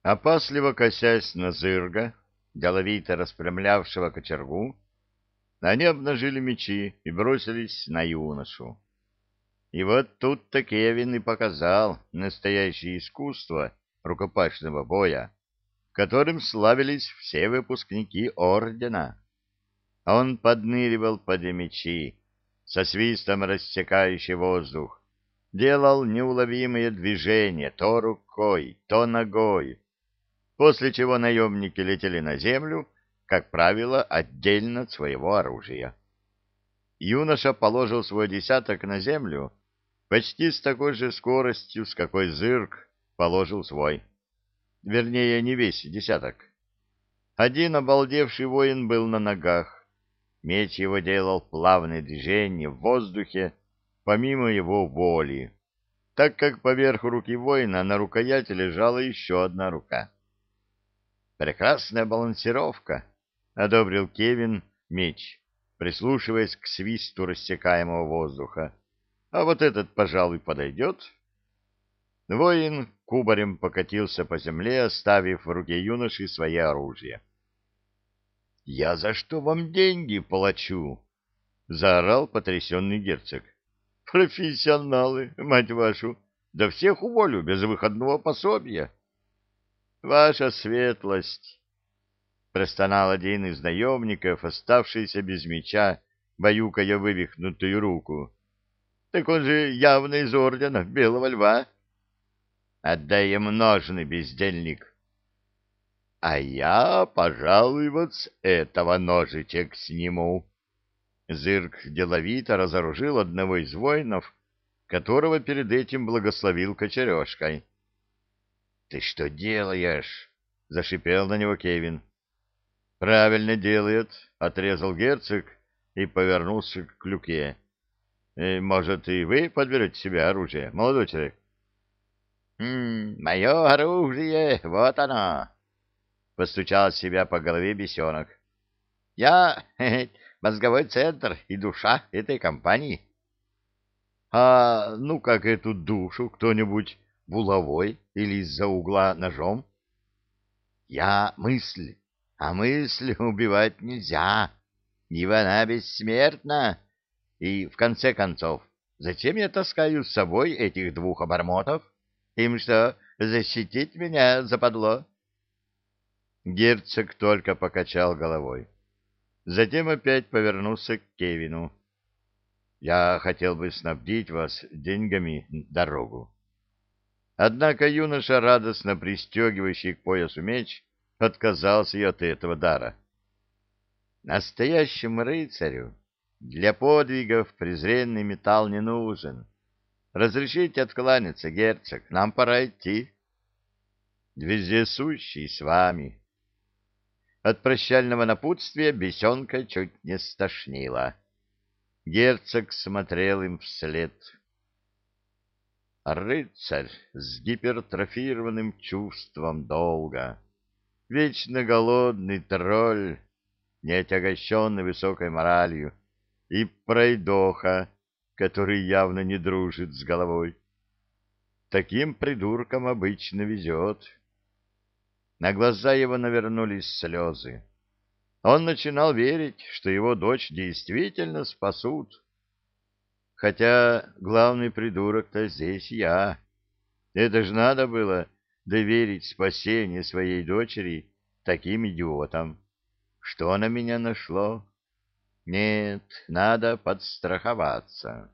Опасливо косясь на Зырга, деловито распрямлявшего кочергу, они обнажили мечи и бросились на юношу. И вот тут-то Кевин и показал настоящее искусство рукопашного боя, которым славились все выпускники ордена. Он подныривал под мечи, со свистом рассекающий воздух, делал неуловимые движения то рукой, то ногой, после чего наемники летели на землю, как правило, отдельно от своего оружия. Юноша положил свой десяток на землю почти с такой же скоростью, с какой Зырк положил свой. Вернее, не весь десяток. Один обалдевший воин был на ногах. Меч его делал плавные движения в воздухе, помимо его воли, так как поверх руки воина на рукояти лежала еще одна рука. «Прекрасная балансировка», — одобрил Кевин меч, прислушиваясь к свисту рассекаемого воздуха. «А вот этот, пожалуй, подойдет». Воин кубарем покатился по земле, оставив в руке юноши свое оружие. «Я за что вам деньги плачу?» — заорал потрясенный герцог. «Профессионалы, мать вашу! Да всех уволю без выходного пособия!» «Ваша светлость!» — простонал один из наемников, оставшийся без меча, баюкая вывихнутую руку. «Так он же явно из ордена Белого Льва!» «Отдай ему ножны, бездельник!» «А я, пожалуй, вот с этого ножичек сниму!» Зырк деловито разоружил одного из воинов, которого перед этим благословил кочережкой. — Ты что делаешь? — зашипел на него Кевин. — Правильно делает, — отрезал герцог и повернулся к Клюке. — Может, и вы подберете себе оружие, молодой человек? — Мое оружие, вот оно! — постучал себя по голове бесенок. — Я мозговой центр и душа этой компании. — А ну как эту душу кто-нибудь булавой или из-за угла ножом? — Я мысль, а мысль убивать нельзя, ибо она бессмертна. И, в конце концов, зачем я таскаю с собой этих двух обормотов? Им что, защитить меня западло? Герцог только покачал головой. Затем опять повернулся к Кевину. — Я хотел бы снабдить вас деньгами дорогу. Однако юноша, радостно пристегивающий к поясу меч, отказался и от этого дара. Настоящему рыцарю для подвигов презренный металл не нужен. Разрешите откланяться, герцог, нам пора идти. Вездесущий с вами. От прощального напутствия бесенка чуть не стошнило. Герцог смотрел им вслед. Рыцарь с гипертрофированным чувством долга, вечно голодный тролль, не отягощенный высокой моралью, и пройдоха, который явно не дружит с головой. Таким придуркам обычно везет. На глаза его навернулись слезы. Он начинал верить, что его дочь действительно спасут. Хотя главный придурок-то здесь я. Это ж надо было доверить спасение своей дочери таким идиотам. Что на меня нашло? Нет, надо подстраховаться.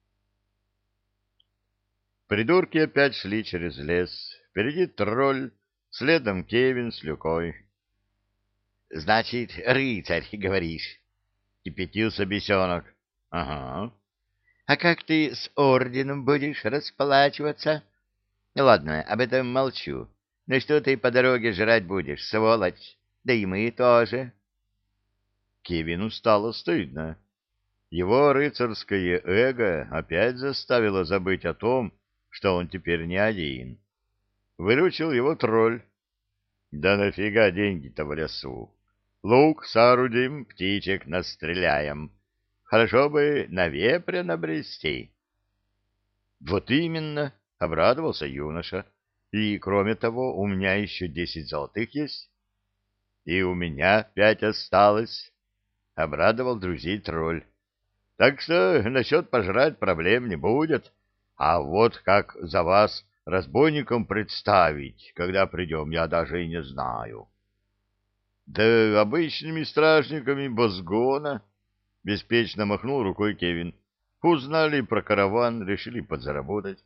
Придурки опять шли через лес. Впереди тролль, следом Кевин с Люкой. — Значит, рыцарь, говоришь? — кипятился бесенок. — Ага. — А как ты с орденом будешь расплачиваться? — Ладно, об этом молчу. Но что ты по дороге жрать будешь, сволочь? Да и мы тоже. Кевину стало стыдно. Его рыцарское эго опять заставило забыть о том, что он теперь не один. Выручил его тролль. Да нафига деньги-то в лесу? Лук соорудим, птичек настреляем. Хорошо бы на вепря набрести. Вот именно, обрадовался юноша. И, кроме того, у меня еще 10 золотых есть. И у меня 5 осталось, — обрадовал друзей тролль. Так что насчет пожрать проблем не будет. А вот как за вас разбойникам представить, когда придем, я даже и не знаю. Да обычными стражниками Бозгона, — беспечно махнул рукой Кевин. Узнали про караван, решили подзаработать.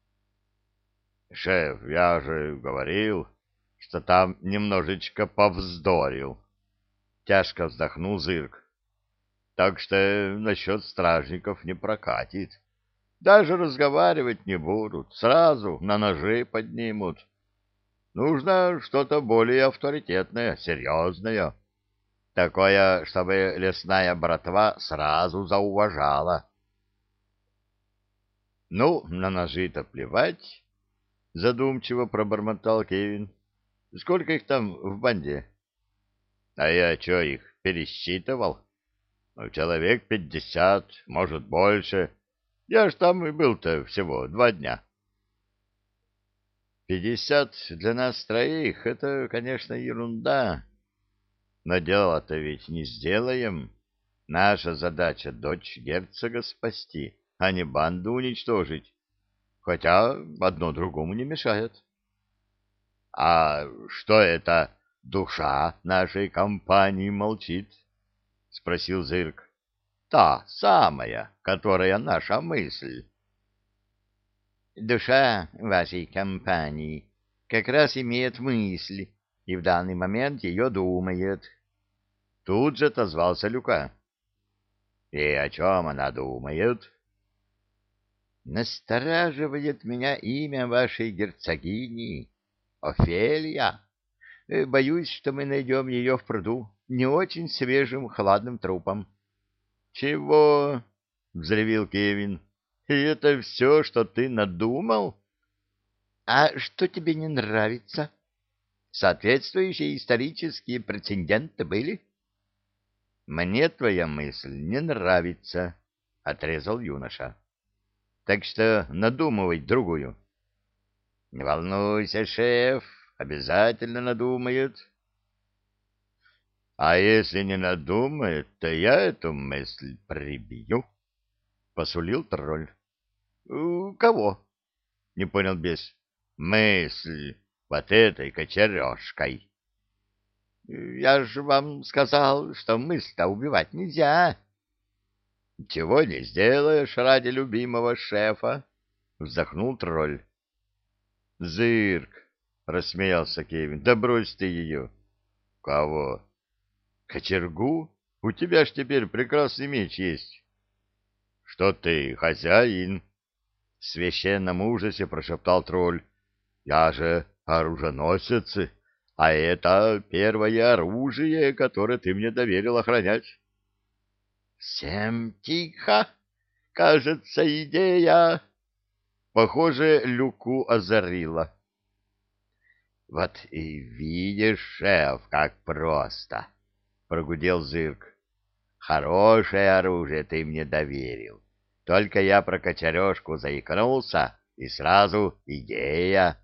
Шеф, я же говорил, что там немножечко повздорил. Тяжко вздохнул Зырк. Так что насчет стражников не прокатит. Даже разговаривать не будут, сразу на ножи поднимут. Нужно что-то более авторитетное, серьезное. Такое, чтобы лесная братва сразу зауважала. — Ну, на ножи-то плевать, — задумчиво пробормотал Кевин. — Сколько их там в банде? — А я что, их пересчитывал? Ну, человек 50, может, больше. Я ж там и был-то всего 2 дня. 50 для нас троих — это, конечно, ерунда. Но дело-то ведь не сделаем. Наша задача — дочь герцога спасти, а не банду уничтожить. Хотя одно другому не мешает. — А что это душа нашей компании молчит? — спросил Зырк. — Та самая, которая наша мысль. — Душа вашей компании как раз имеет мысль, и в данный момент ее думает. Тут же отозвался Люка. — И о чем она думает? — Настораживает меня имя вашей герцогини, Офелия. Боюсь, что мы найдем ее в пруду не очень свежим хладным трупом. — Чего? — взревел Кевин. — И это все, что ты надумал? — А что тебе не нравится? Соответствующие исторические прецеденты были? — Мне твоя мысль не нравится, — отрезал юноша. — Так что надумывай другую. — Не волнуйся, шеф, обязательно надумают. — А если не надумает, то я эту мысль прибью, — посулил тролль. — Кого? — не понял бес. — Мысль вот этой кочережкой. — Я же вам сказал, что мысль-то убивать нельзя. — Чего не сделаешь ради любимого шефа, — вздохнул тролль. — Зырк, — рассмеялся Кевин, — да брось ты ее. — Кого? — Кочергу? У тебя ж теперь прекрасный меч есть. — Что ты, хозяин? — в священном ужасе прошептал тролль. — Я же оруженосец, а это первое оружие, которое ты мне доверил охранять. — Всем тихо! Кажется, идея... Похоже, Люку озарила. — Вот и видишь, шеф, как просто! — прогудел Зырк. — Хорошее оружие ты мне доверил. Только я про кочережку заикнулся, и сразу идея.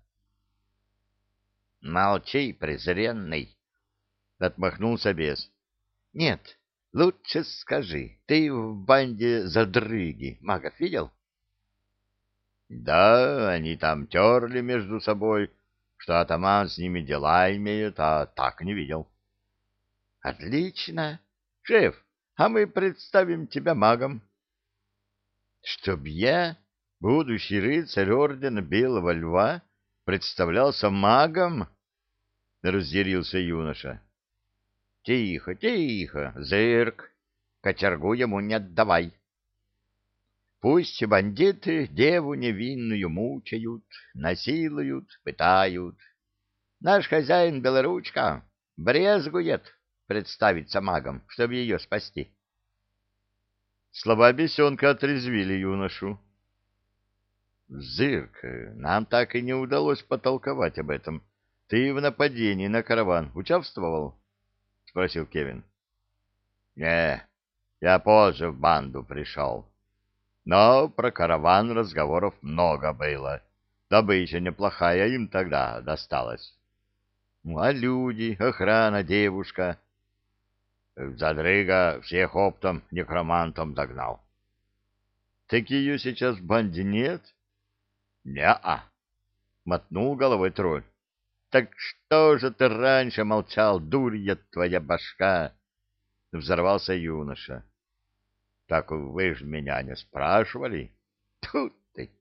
— Молчи, презренный! — отмахнулся бес. — Нет, лучше скажи, ты в банде задрыги магов видел? — Да, они там терли между собой, что атаман с ними дела имеет, а так не видел. — Отлично. Шеф, а мы представим тебя магом. — Чтоб я, будущий рыцарь ордена Белого Льва, представлялся магом? — разъярился юноша. — Тихо, тихо, Зырк, кочергу ему не отдавай. Пусть бандиты деву невинную мучают, насилуют, пытают. Наш хозяин Белоручка брезгует представиться магом, чтобы ее спасти. Слова бесенка отрезвили юношу. — Зырк, нам так и не удалось потолковать об этом. Ты в нападении на караван участвовал? — спросил Кевин. — Не, я позже в банду пришел. Но про караван разговоров много было. Добыча неплохая им тогда досталась. Ну, а люди, охрана, девушка? Задрыга всех оптом некромантом догнал. Так ее сейчас в банде нет? Не-а, мотнул головой тролль. Так что же ты раньше молчал, дурья твоя башка? Взорвался юноша. Так вы ж меня не спрашивали. Тут ты.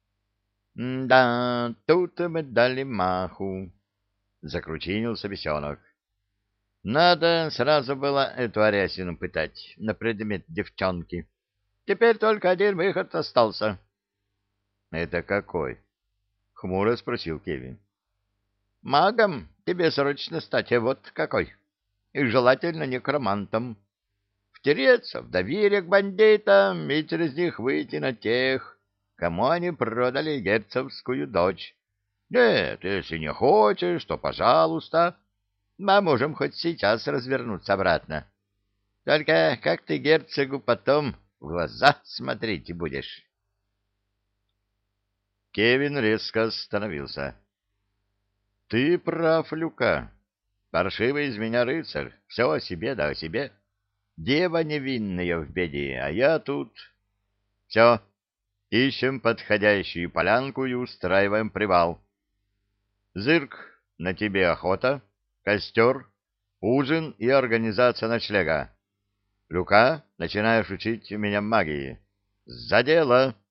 Да, тут мы дали маху, закручинился бесенок. Надо сразу было эту Арясину пытать на предмет девчонки. Теперь только один выход остался. — Это какой? — хмуро спросил Кевин. — Магом тебе срочно стать, вот какой. И желательно некромантом. Втереться в доверие к бандитам и через них выйти на тех, кому они продали герцогскую дочь. Нет, если не хочешь, то пожалуйста. Мы можем хоть сейчас развернуться обратно. Только как ты герцогу потом в глаза смотреть будешь? Кевин резко остановился. — Ты прав, Люка. Паршивый из меня рыцарь. Все о себе да о себе. Дева невинная в беде, а я тут... Все, ищем подходящую полянку и устраиваем привал. Зырк, на тебе охота, костер, ужин и организация ночлега. Люка, начинаешь учить меня магии. За дело!